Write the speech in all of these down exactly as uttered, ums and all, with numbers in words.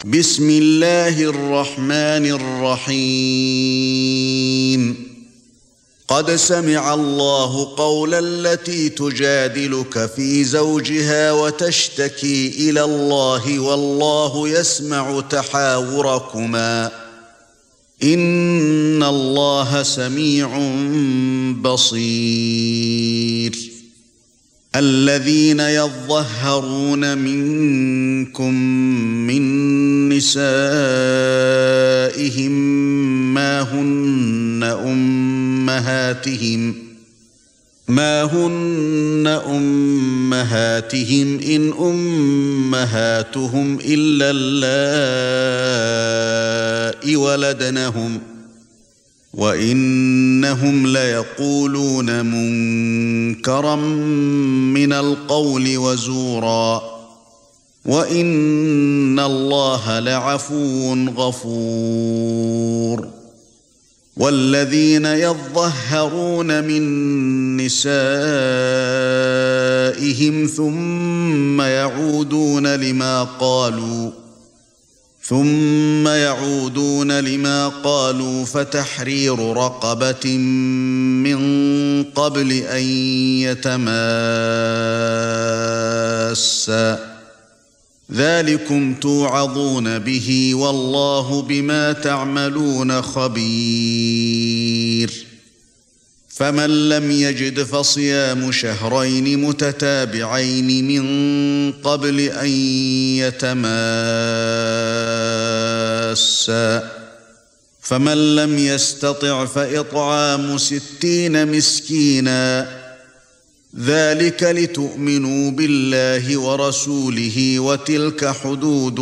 بسم الله الرحمن الرحيم قد سمع الله قول التي تجادلك في زوجها وتشتكي إلى الله والله يسمع تحاوركما إن الله سميع بصير الذين يظهرون منكم من نسائهم ما هن أمهاتهم ما هن أمهاتهم إن أمهاتهم إلا اللائي ولدنهم وإنهم ليقولون منكرا من القول وزورا وإن الله لعفو غفور والذين يظهرون من نسائهم ثم يعودون لما قالوا ثم يعودون لما قالوا فتحرير رقبة من قبل أن يتماسا ذلكم توعظون به والله بما تعملون خبير فمن لم يجد فصيام شهرين متتابعين من قبل أن يتماسا فمن لم يستطع فإطعام ستين مسكينا ذلك لتؤمنوا بالله ورسوله وتلك حدود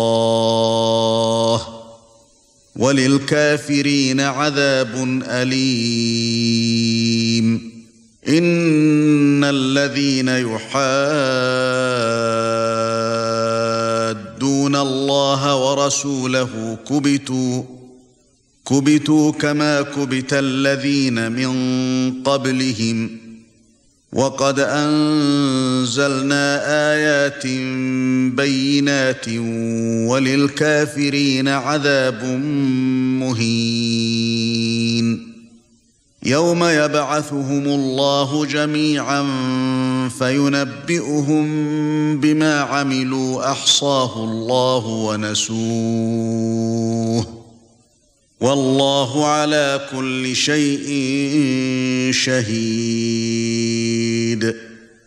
الله وللكافرين عذاب أليم إن الذين يحادون الله ورسوله كبتوا كبتوا كما كبت الذين من قبلهم وقد أنزلنا آيات بينات وللكافرين عذاب مهين يوم يبعثهم الله جميعا فينبئهم بما عملوا أحصاه الله ونسوه والله على كل شيء شهيد